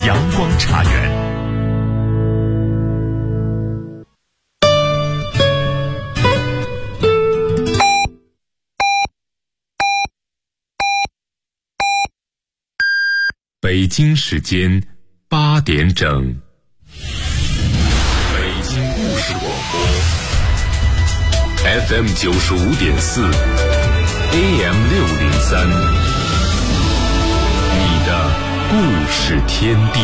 阳光茶园。北京时间8点整，北京故事广播 FM 95.4 AM 603，你的故事天地。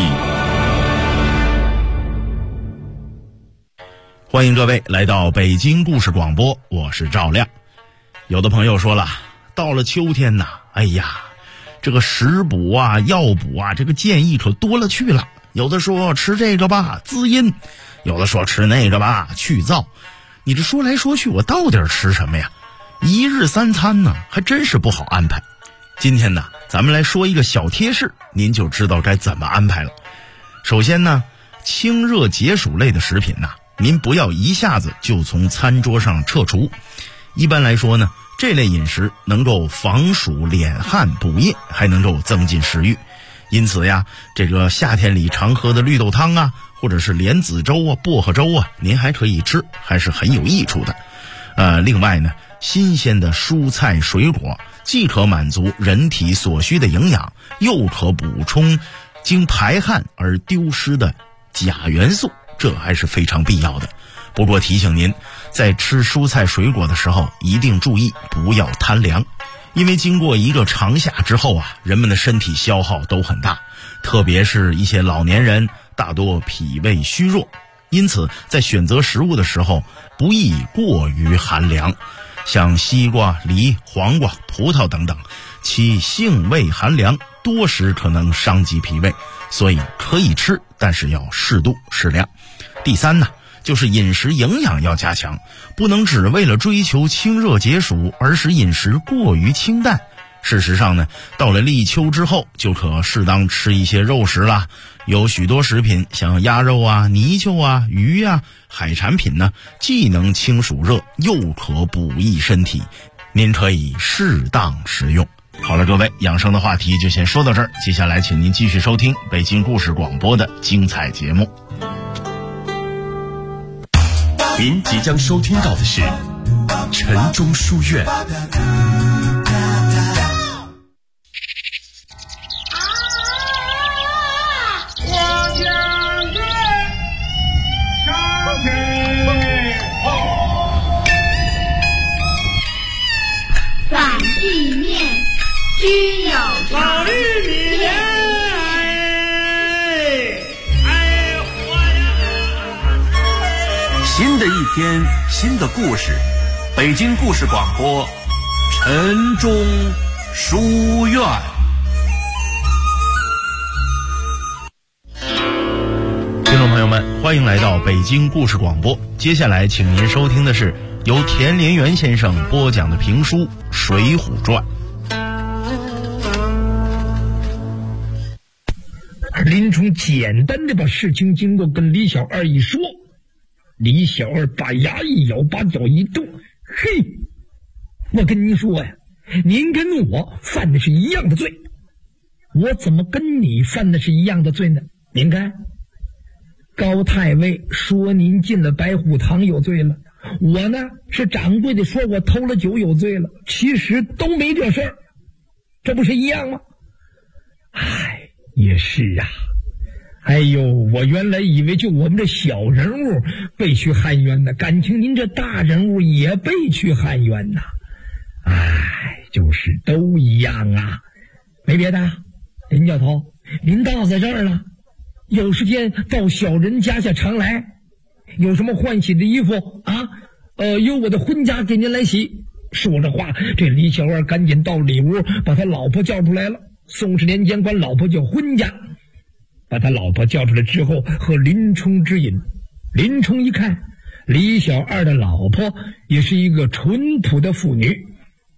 欢迎各位来到北京故事广播，我是赵亮。有的朋友说了，到了秋天呐，哎呀，这个食补啊、药补啊，这个建议可多了去了。有的说吃这个吧滋阴，有的说吃那个吧去燥。你这说来说去，我到底吃什么呀？一日三餐呢，还真是不好安排。今天呢，咱们来说一个小贴士，您就知道该怎么安排了。首先呢，清热解暑类的食品呢，您不要一下子就从餐桌上撤除。一般来说呢，这类饮食能够防暑敛汗补液，还能够增进食欲。因此呀，这个夏天里常喝的绿豆汤啊，或者是莲子粥啊、薄荷粥啊，您还可以吃，还是很有益处的。另外呢，新鲜的蔬菜水果既可满足人体所需的营养，又可补充经排汗而丢失的钾元素，这还是非常必要的。不过提醒您，在吃蔬菜水果的时候一定注意不要贪凉，因为经过一个长夏之后啊，人们的身体消耗都很大，特别是一些老年人大多脾胃虚弱，因此在选择食物的时候不宜过于寒凉。像西瓜、梨、黄瓜、葡萄等等，其性味寒凉，多食可能伤及脾胃，所以可以吃，但是要适度适量。第三呢，就是饮食营养要加强，不能只为了追求清热解暑而使饮食过于清淡。事实上呢，到了立秋之后，就可适当吃一些肉食啦。有许多食品，像鸭肉啊、泥鳅啊、鱼啊、海产品呢，既能清暑热，又可补益身体，您可以适当食用。好了，各位，养生的话题就先说到这儿，接下来请您继续收听北京故事广播的精彩节目。 您即将收听到的是晨钟书院。 反地面均有法律里面新的一天，新的故事，北京故事广播晨钟书院。 听众朋友们，欢迎来到北京故事广播。接下来请您收听的是由田连元先生播讲的评书《水浒传》。 林冲简单的把事情经过跟李小二一说，李小二把牙一咬，把脚一动，嘿，我跟您说呀，您跟我犯的是一样的罪。我怎么跟你犯的是一样的罪呢？您看，高太尉说您进了白虎堂有罪了，我呢是掌柜的说我偷了酒有罪了，其实都没这事儿，这不是一样吗？哎，也是啊。哎呦，我原来以为就我们这小人物被去喊冤呢，感情您这大人物也被去喊冤呐。哎，就是都一样啊。没别的，林教头，您到在这儿了，有时间到小人家下常来，有什么换洗的衣服啊？由我的婚家给您来洗。说着话，这李小二赶紧到里屋把他老婆叫出来了。宋氏年间管老婆叫婚家，把他老婆叫出来之后，和林冲之饮。林冲一看，李小二的老婆也是一个淳朴的妇女，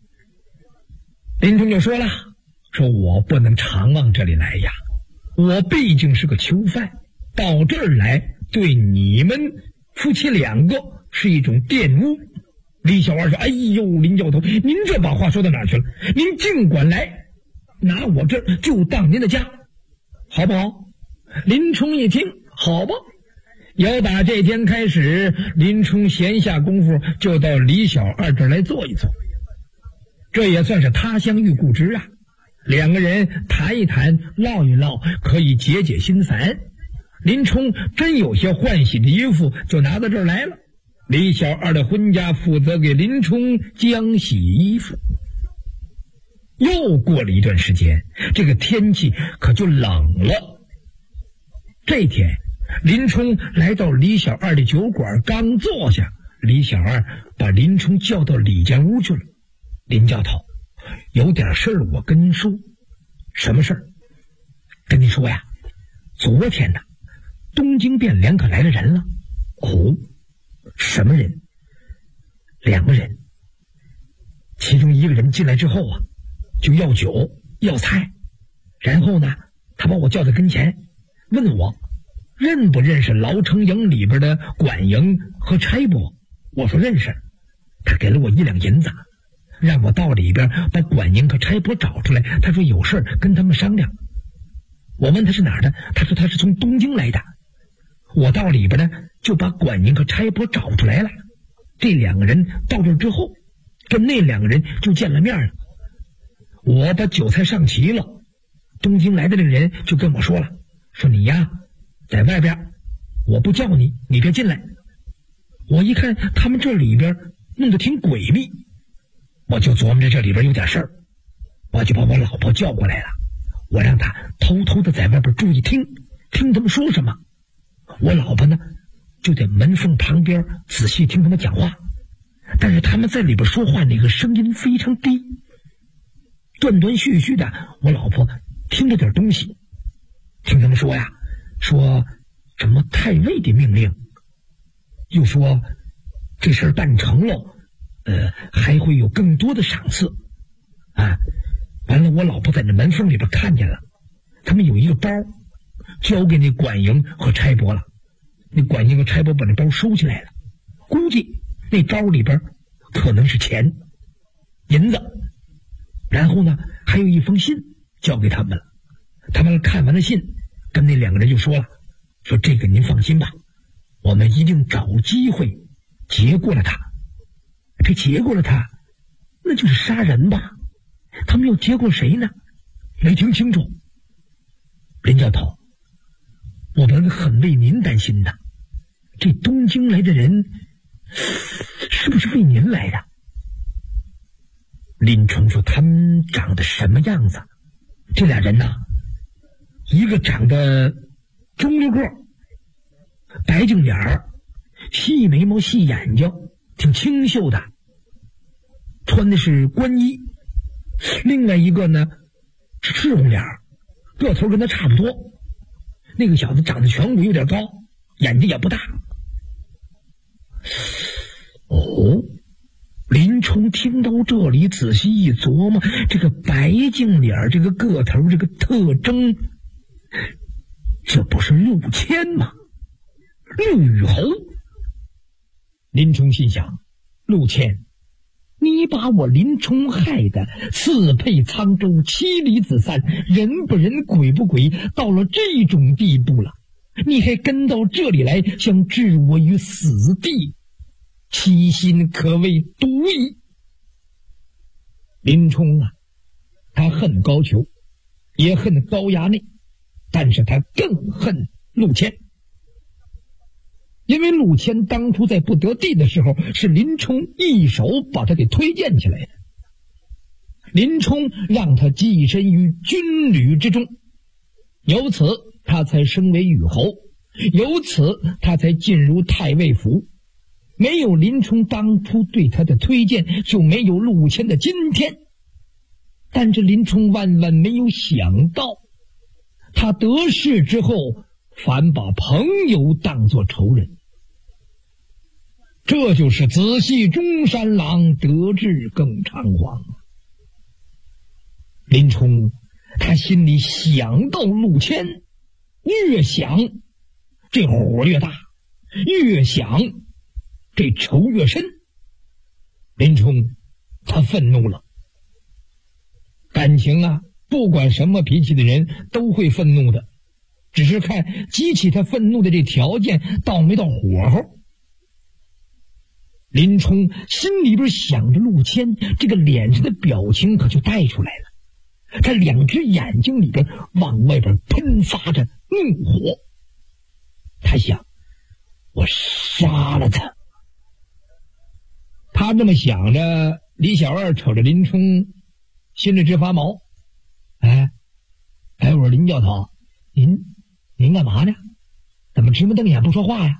林冲就说了，说我不能常往这里来呀，我毕竟是个囚犯，到这儿来对你们夫妻两个是一种玷污。李小二说，哎呦，林教头，您这把话说到哪儿去了？您尽管来，拿我这儿就当您的家，好不好？ 林冲一听，好吧，要打这天开始，林冲闲下功夫就到李小二这儿来坐一坐，这也算是他乡遇故知啊。两个人谈一谈，唠一唠，可以解解心烦。林冲真有些换洗的衣服，就拿到这儿来了。李小二的婚家负责给林冲浆洗衣服。又过了一段时间，这个天气可就冷了。这天，林冲来到李小二的酒馆，刚坐下，李小二把林冲叫到里间屋去了。林教头，有点事儿我跟您说。什么事儿？跟您说呀，昨天呢，东京汴梁可来了人了。哦，什么人？2个人。其中一个人进来之后啊，就要酒要菜，然后呢，他把我叫到跟前，问我认不认识牢城营里边的管营和差拨。我说认识。他给了我1两银子，让我到里边把管营和差拨找出来。他说有事跟他们商量。我问他是哪儿的，他说他是从东京来的。我到里边呢，就把管营和差拨找出来了。这2个人到这之后，跟那2个人就见了面了。我把酒菜上齐了，东京来的那个人就跟我说了，说你呀，在外边，我不叫你，你别进来。我一看他们这里边弄得挺诡秘，我就琢磨着这里边有点事儿，我就把我老婆叫过来了，我让她偷偷的在外边注意听他们说什么。我老婆呢，就在门缝旁边仔细听他们讲话，但是他们在里边说话那个声音非常低，断断续续的。我老婆听着点东西，听他们说呀，说什么太尉的命令，又说这事儿办成了，还会有更多的赏赐啊。完了，我老婆在那门缝里边看见了，他们有一个包交给那管营和差拨了，那管营和差拨把那包收起来了，估计那包里边可能是钱银子。然后呢，还有一封信交给他们了。他们看完了信，跟那2个人就说了，说这个您放心吧，我们一定找机会结过了他。这结过了他，那就是杀人吧？他们要结过谁呢？没听清楚。林教头，我们很为您担心的，这东京来的人是不是为您来的？林冲说他们长得什么样子？这俩人呐，一个长得中溜个，白净脸儿，细眉毛细眼睛，挺清秀的，穿的是官衣。另外一个呢是赤红脸，个头跟他差不多。那个小子长得颧骨有点高，眼睛也不大。哦，林冲听到这里，仔细一琢磨，这个白净脸，这个个头，这个特征，这不是陆谦吗？陆羽侯。林冲心想，陆谦，你把我林冲害得四配沧州，妻离子散，人不人鬼不鬼，到了这种地步了，你还跟到这里来，想置我于死地，其心可谓毒矣。林冲啊，他恨高俅，也恨高衙内，但是他更恨陆谦。因为陆谦当初在不得地的时候，是林冲一手把他给推荐起来的。林冲让他跻身于军旅之中，由此他才升为羽侯，由此他才进入太尉府。没有林冲当初对他的推荐，就没有陆谦的今天。但是林冲万万没有想到，他得势之后反把朋友当作仇人。这就是子系中山狼，得志更猖狂。林冲他心里想到陆谦，越想这火越大，越想这仇越深。林冲他愤怒了。感情啊，不管什么脾气的人都会愤怒的， 只是看激起他愤怒的这条件到没到火候。林冲心里边想着陆谦，这个脸上的表情可就带出来了，他2只眼睛里边往外边喷发着怒火。他想，我杀了他。他这么想着，李小二瞅着林冲，心里直发毛。我说林教头，您干嘛呢？怎么直目瞪眼不说话呀？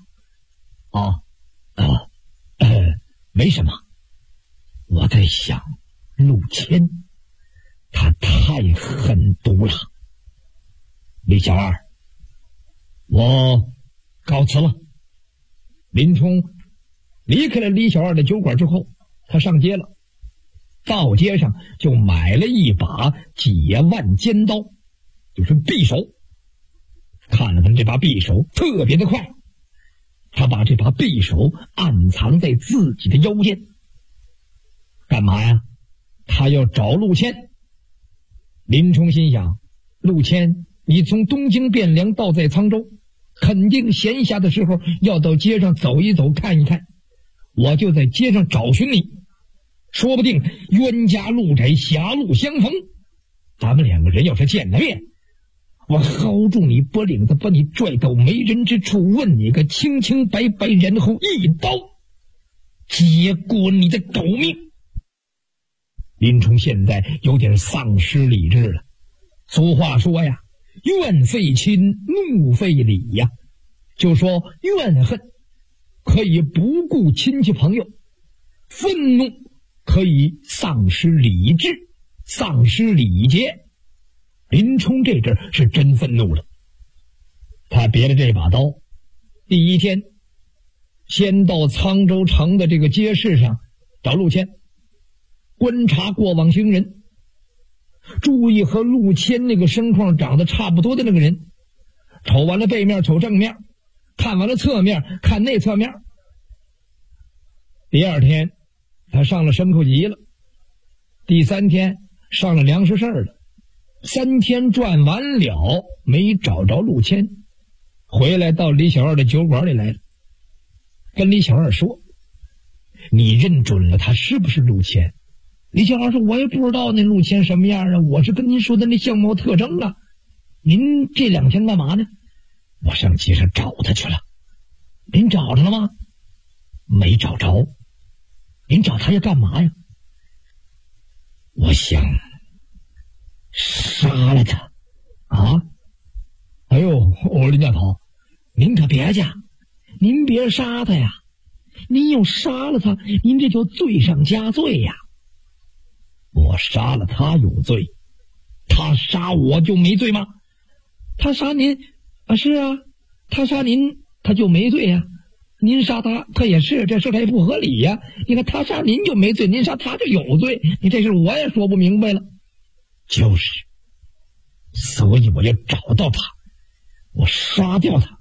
没什么，我在想陆谦，他太狠毒了。李小二，我告辞了。林冲离开了李小二的酒馆之后，他上街了，到街上就买了一把解腕尖刀，就是匕首。看了看这把匕首特别的快，他把这把匕首暗藏在自己的腰间。干嘛呀？他要找陆谦。林冲心想，陆谦你从东京汴梁到在沧州，肯定闲暇的时候要到街上走一走看一看，我就在街上找寻你，说不定冤家路窄狭路相逢，咱们2个人要是见了面，我薅住你脖领子，把你拽到没人之处，问你个清清白白，然后一刀结果你的狗命。林冲现在有点丧失理智了。俗话说呀，怨废亲，怒废礼呀。就说怨恨可以不顾亲戚朋友，愤怒可以丧失理智，丧失礼节。林冲这阵是真愤怒了，他别了这把刀，第一天先到沧州城的这个街市上找陆谦，观察过往行人，注意和陆谦那个身况长得差不多的那个人，瞅完了背面瞅正面，看完了侧面看内侧面。第2天他上了牲口集了，第3天上了粮食市了。3天转完了，没找着陆谦，回来到李小二的酒馆里来了，跟李小二说，你认准了他是不是陆谦？李小二说，我也不知道那陆谦什么样啊，我是跟您说的那相貌特征啊。您这2天干嘛呢？我上街上找他去了。您找着了吗？没找着。您找他要干嘛呀？我想杀了他。哎呦，林教头，您可别去，您别杀他呀，您要杀了他，您这就罪上加罪呀。我杀了他有罪，他杀我就没罪吗？他杀您是啊，他杀您他就没罪呀，您杀他他也是，这事他也不合理呀。你看他杀您就没罪，您杀他就有罪，你这事我也说不明白了。就是，所以我要找到他，我杀掉他。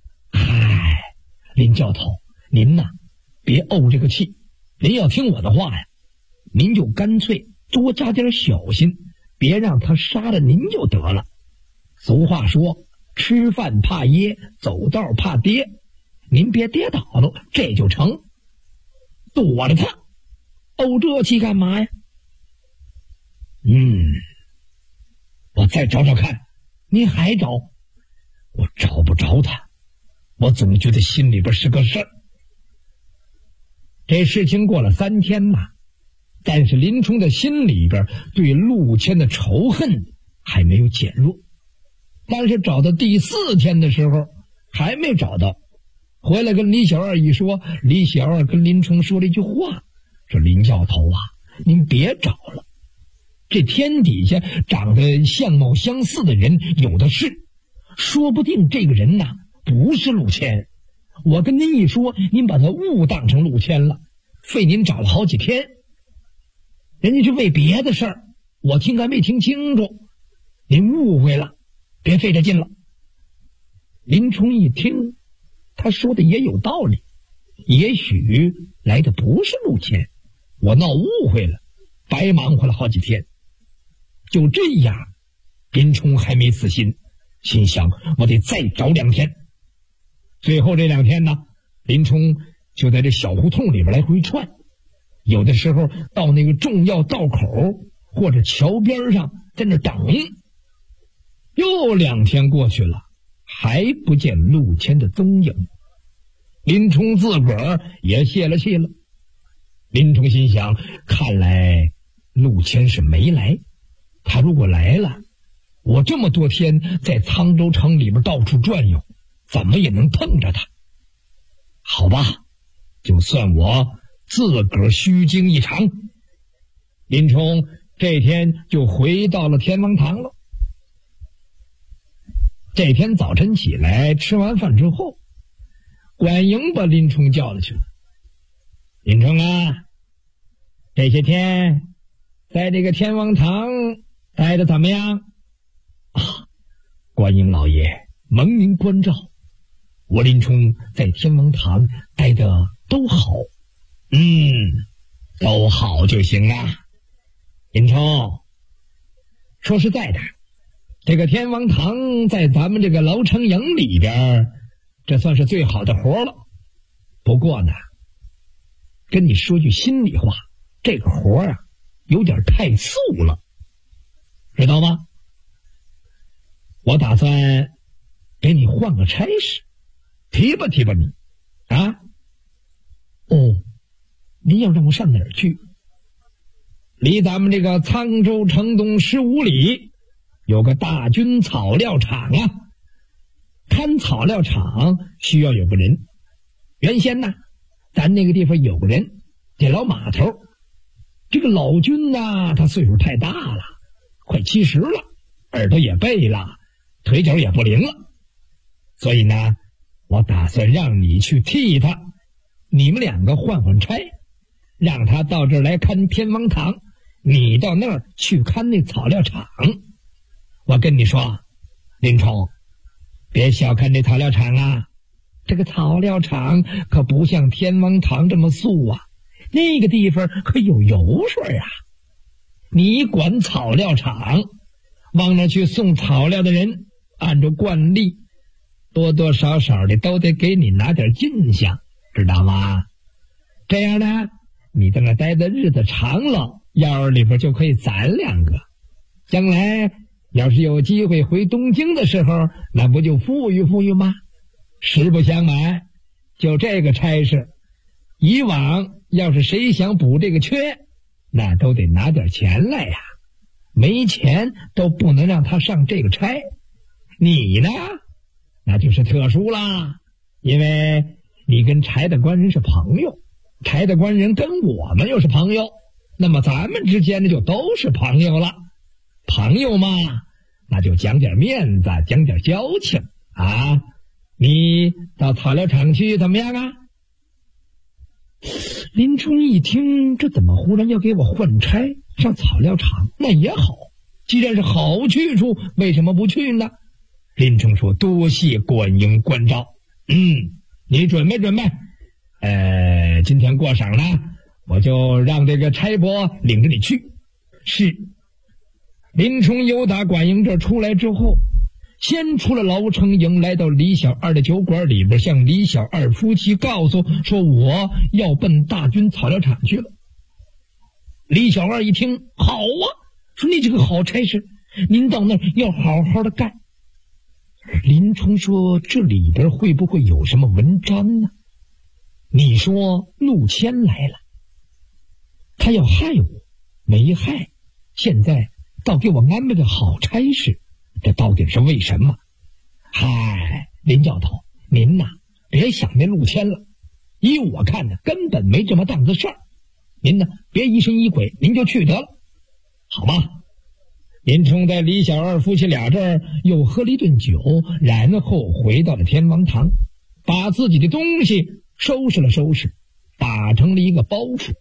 林教头，您呐别怄这个气，您要听我的话呀，您就干脆多加点小心，别让他杀了您就得了。俗话说，吃饭怕噎，走道怕跌，您别跌倒了，这就成。躲着他，怄这气干嘛呀？我再找找看。您还找？我找不着他，我总觉得心里边是个事儿。这事情过了3天吧，但是林冲的心里边对陆谦的仇恨还没有减弱。但是找到第4天的时候还没找到，回来跟李小二一说，李小二跟林冲说了一句话，说林教头啊，您别找了，这天底下长得相貌相似的人有的是，说不定这个人呐不是陆谦。我跟您一说，您把他误当成陆谦了，费您找了好几天，人家是为别的事儿，我听还没听清楚，您误会了，别费这劲了。林冲一听，他说的也有道理，也许来的不是陆谦，我闹误会了，白忙活了好几天。就这样，林冲还没死心， 心想我得再找2天。最后这2天呢，林冲就在这小胡同里边来回窜，有的时候到那个重要道口或者桥边上在那等。又2天过去了，还不见陆谦的踪影。林冲自个儿也泄了气了。林冲心想，看来陆谦是没来，他如果来了，我这么多天在沧州城里边到处转悠，怎么也能碰着他。好吧，就算我自个儿虚惊一场。林冲这天就回到了天王堂了。这天早晨起来，吃完饭之后，管营把林冲叫了去了。林冲啊，这些天在这个天王堂待得怎么样啊？管营老爷蒙您关照，我林冲在天王堂待得都好。都好就行啊。林冲，说实在的，这个天王堂在咱们这个牢城营里边，这算是最好的活了。不过呢，跟你说句心里话，这个活啊有点太素了，知道吗？我打算给你换个差事，提拔提拔你啊。您要让我上哪儿去？离咱们这个沧州城东15里有个大军草料场啊，看草料场需要有个人。原先呢，咱那个地方有个人，这老码头。这个老军呢，他岁数太大了，快70了，耳朵也背了，腿脚也不灵了。所以呢，我打算让你去替他，你们2个换换差，让他到这儿来看天王堂，你到那儿去看那草料场。我跟你说，林冲，别小看这草料场啊，这个草料场可不像天王堂这么素啊，那个地方可有油水啊。你管草料场，往那去送草料的人，按照惯例，多多少少的都得给你拿点进项，知道吗？这样呢，你在那待的日子长了，腰里边就可以攒2个，将来要是有机会回东京的时候，那不就富裕富裕吗？实不相瞒，就这个差事，以往要是谁想补这个缺，那都得拿点钱来呀，没钱都不能让他上这个差。你呢，那就是特殊啦，因为你跟柴大官人是朋友，柴大官人跟我们又是朋友，那么咱们之间的就都是朋友了。朋友嘛，那就讲点面子，讲点交情啊。你到草料场去怎么样啊？林冲一听，这怎么忽然要给我换差上草料场？那也好，既然是好去处，为什么不去呢？林冲说，多谢管营关照。你准备准备，今天过晌了，我就让这个差拨领着你去。是。林冲由打管营这出来之后，先出了牢城营，来到李小二的酒馆里边，向李小二夫妻告诉说，我要奔大军草料场去了。李小二一听，好啊，说你这个好差事，您到那儿要好好的干。林冲说，这里边会不会有什么文章呢？你说陆谦来了，他要害我，没害，现在倒给我安排个好差事，这到底是为什么？嗨，林教头，您呐，别想那陆谦了，依我看呢，根本没这么档子事儿。您呢，别疑神疑鬼，您就去得了，好吧？林冲在李小二夫妻俩这儿又喝了一顿酒，然后回到了天王堂，把自己的东西收拾了收拾，打成了一个包袱，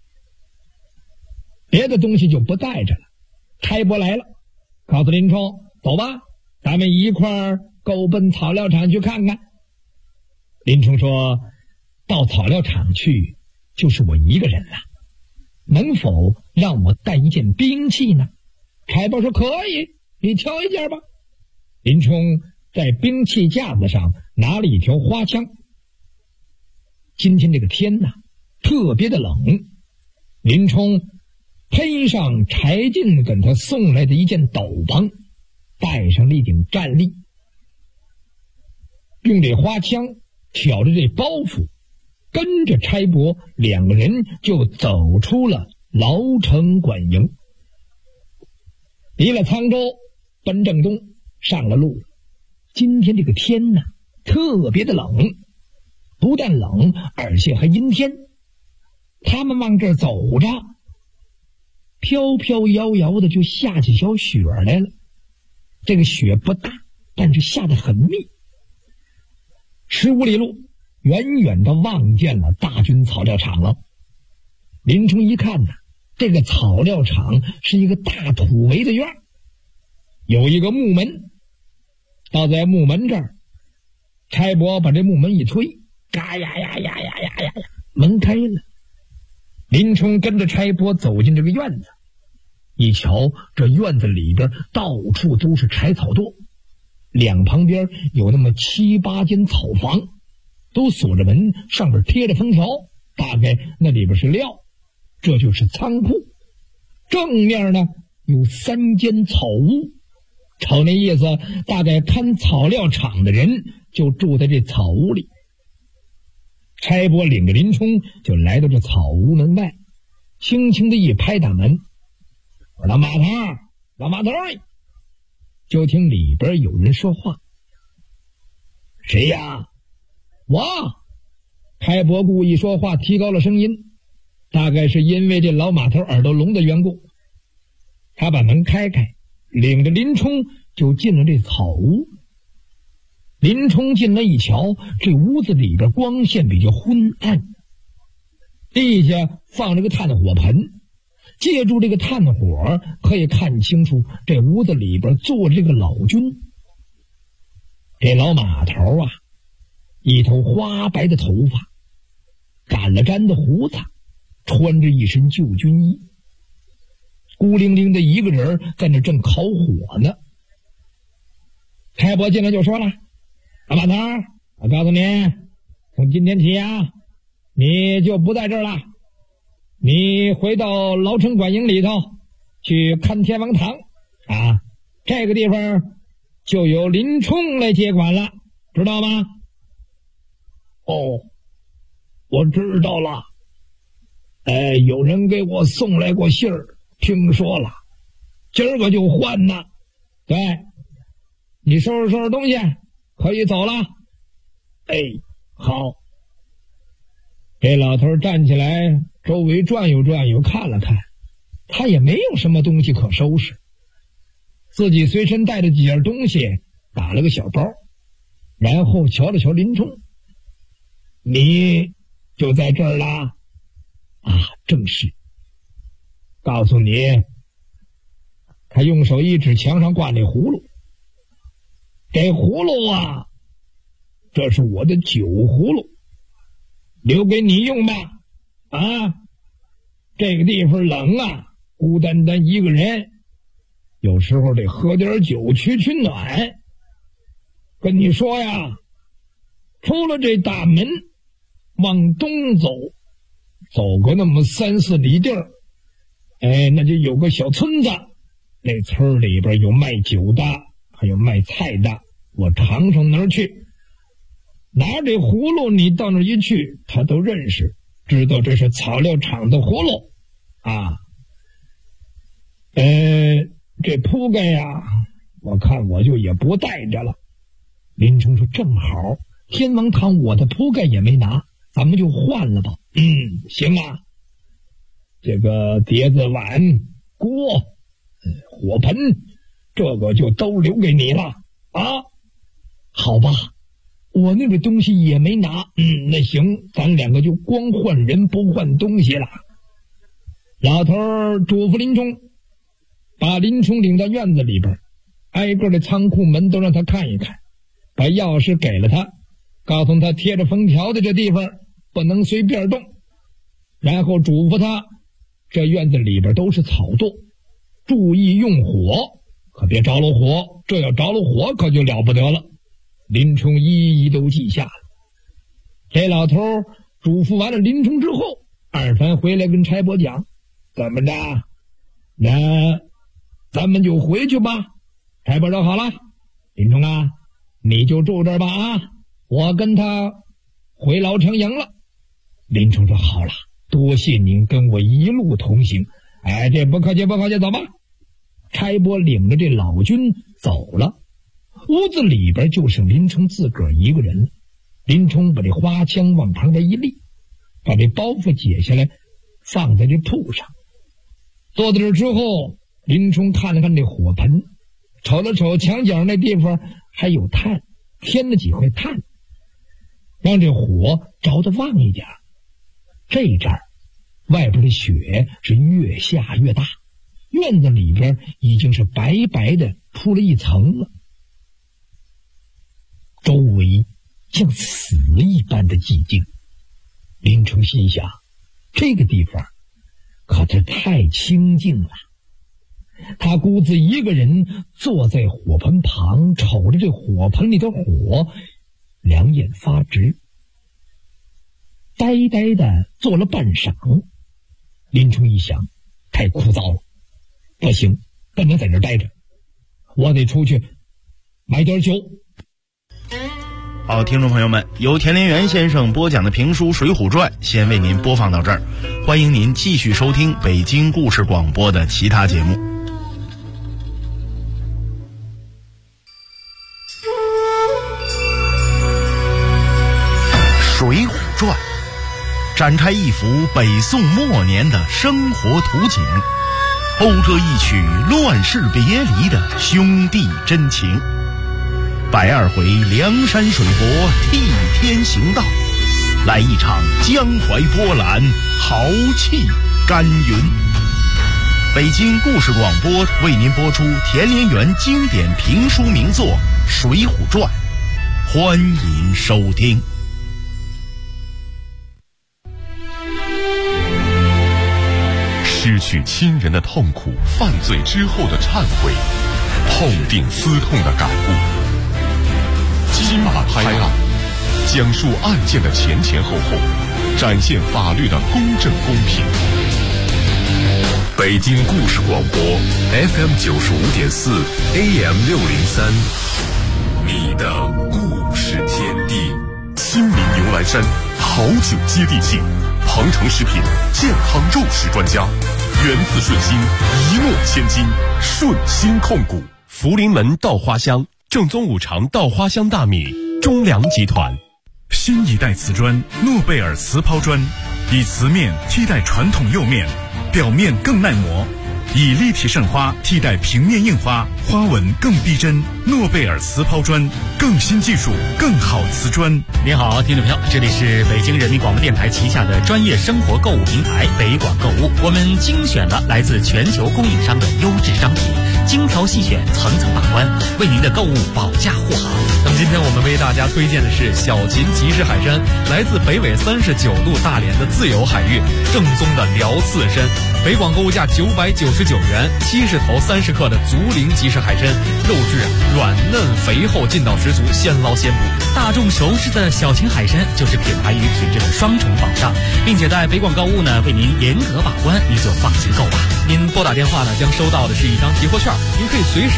别的东西就不带着了。差拨来了，告诉林冲，走吧，咱们一块儿够奔草料场去看看。林冲说，到草料场去就是我一个人了，能否让我带一件兵器呢？差拨说，可以，你挑一件吧。 林冲在兵器架子上拿了一条花枪。今天这个天呐，特别的冷，林冲披上柴进给他送来的一件斗篷，戴上了一顶战笠，用这花枪挑着这包袱，跟着差伯两个人就走出了牢城馆营，离了沧州，奔正东，上了路。今天这个天呢，特别的冷，不但冷，而且还阴天。他们往这儿走着，飘飘摇摇的就下起小雪来了。这个雪不大，但是下得很密。15里路，远远的望见了大军草料场了。林冲一看呢，这个草料场是一个大土围的院，有一个木门。到在木门这儿，差伯把这木门一推，嘎呀呀呀呀呀呀，门开了。林冲跟着差伯走进这个院子，一瞧，这院子里边到处都是柴草垛，两旁边有那么7、8间草房，都锁着门，上边贴着封条，大概那里边是料，这就是仓库。正面呢有3间草屋，瞅那意思，大概看草料场的人就住在这草屋里。差伯领着林冲就来到这草屋门外，轻轻的一拍大门，我说老马头，老马头。就听里边有人说话，谁呀？我。差伯故意说话提高了声音，大概是因为这老马头耳朵聋的缘故。他把门开开，领着林冲就进了这草屋。林冲进来一瞧，这屋子里边光线比较昏暗，地下放着个炭火盆，借助这个炭火可以看清楚这屋子里边坐着这个老君。这老马头啊，一头花白的头发，赶了毡的胡子，穿着一身旧军衣，孤零零的一个人在那正烤火呢。差伯进来就说了，老马头，我告诉你，从今天起啊，你就不在这儿了，你回到牢城馆营里头去看天王堂啊，这个地方就由林冲来接管了，知道吗？哦，我知道了。有人给我送来过信儿，听说了，今儿个就换呢。对，你收拾东西，可以走了。好。这老头站起来，周围转悠转悠，看了看，他也没有什么东西可收拾，自己随身带着几样东西，打了个小包，然后瞧了瞧林冲，你就在这儿啦？啊，正是。告诉你，他用手一指墙上挂那葫芦，这葫芦啊，这是我的酒葫芦，留给你用吧。啊，这个地方冷啊，孤单单一个人，有时候得喝点酒取取暖。跟你说呀，出了这大门，往东走，走个那么3、4里地儿，那就有个小村子，那村里边有卖酒的，还有卖菜的，我常上那儿去，拿着这葫芦，你到那儿一去，他都认识，知道这是草料场的葫芦啊。这铺盖呀，我看我就也不带着了。林冲说，正好天王堂我的铺盖也没拿，咱们就换了吧。行啊。这个碟子、碗、锅、火盆，这个就都留给你了啊。好吧，我那个东西也没拿。那行，咱两个就光换人不换东西了。老头嘱咐林冲，把林冲领到院子里边，挨个的仓库门都让他看一看，把钥匙给了他，告诉他贴着封条的这地方不能随便动，然后嘱咐他这院子里边都是草垛，注意用火， 可别着了火，这要着了火可就了不得了。林冲一一都记下了。这老头嘱咐完了林冲之后，二凡回来跟差拨讲，怎么着，那咱们就回去吧。差拨说好了，林冲啊，你就住这儿吧啊，我跟他回老城营了。林冲说好了，多谢您跟我一路同行。哎，这不客气不客气，走吧。差拨领着这老军走了，屋子里边就剩林冲自个儿一个人了。林冲把这花枪往旁边一立，把这包袱解下来放在这铺上。坐在这之后，林冲看了看这火盆，瞅了瞅墙角那地方还有炭，添了几块炭，让这火着得旺一点。这阵儿外边的雪是越下越大，院子里边已经是白白的铺了一层了，周围像死一般的寂静。林冲心想，这个地方可是太清静了。他孤自一个人坐在火盆旁，瞅着这火盆里的火，两眼发直，呆呆的坐了半晌。林冲一想，太枯燥了，不行，不能在这儿待着，我得出去买点酒。 好，听众朋友们，由田连元先生播讲的评书《水浒传》先为您播放到这儿，欢迎您继续收听北京故事广播的其他节目。《水浒传》展开一幅北宋末年的生活图景，讴歌一曲乱世别离的兄弟真情。120回梁山水泊替天行道，来一场江淮波澜豪气干云。北京故事广播为您播出田连元经典评书名作《水浒传》，欢迎收听。 失去亲人的痛苦，犯罪之后的忏悔，痛定思痛的感悟。金马拍案，讲述案件的前前后后，展现法律的公正公平。北京故事广播 FM 95.4 AM 603，你的故事天地。亲民牛栏山好酒接地气，鹏程食品健康肉食专家，源自顺心，一诺千金，顺心控股。福临门稻花香，正宗五常稻花香大米，中粮集团。 新一代瓷砖诺贝尔瓷抛砖，以瓷面替代传统釉面，表面更耐磨，以立体渗花替代平面印花，花纹更逼真。诺贝尔瓷抛砖，更新技术，更好瓷砖。 您好，听众朋友，这里是北京人民广播电台旗下的专业生活购物平台北广购物，我们精选了来自全球供应商的优质商品，精挑细选，层层把关，为您的购物保驾护航。 那么今天我们为大家推荐的是小秦集市海参，来自北纬39度大连的自由海域，正宗的辽刺参。北广购物价999元，70头30克的竹林集市海参，肉质软嫩肥厚，劲道十足，现捞现捕。 大众熟知的小秦海参就是品牌与品质的双重保障，并且在北广购物呢为您严格把关，您就放心购吧。 您拨打电话呢将收到的是一张提货券，您可以随时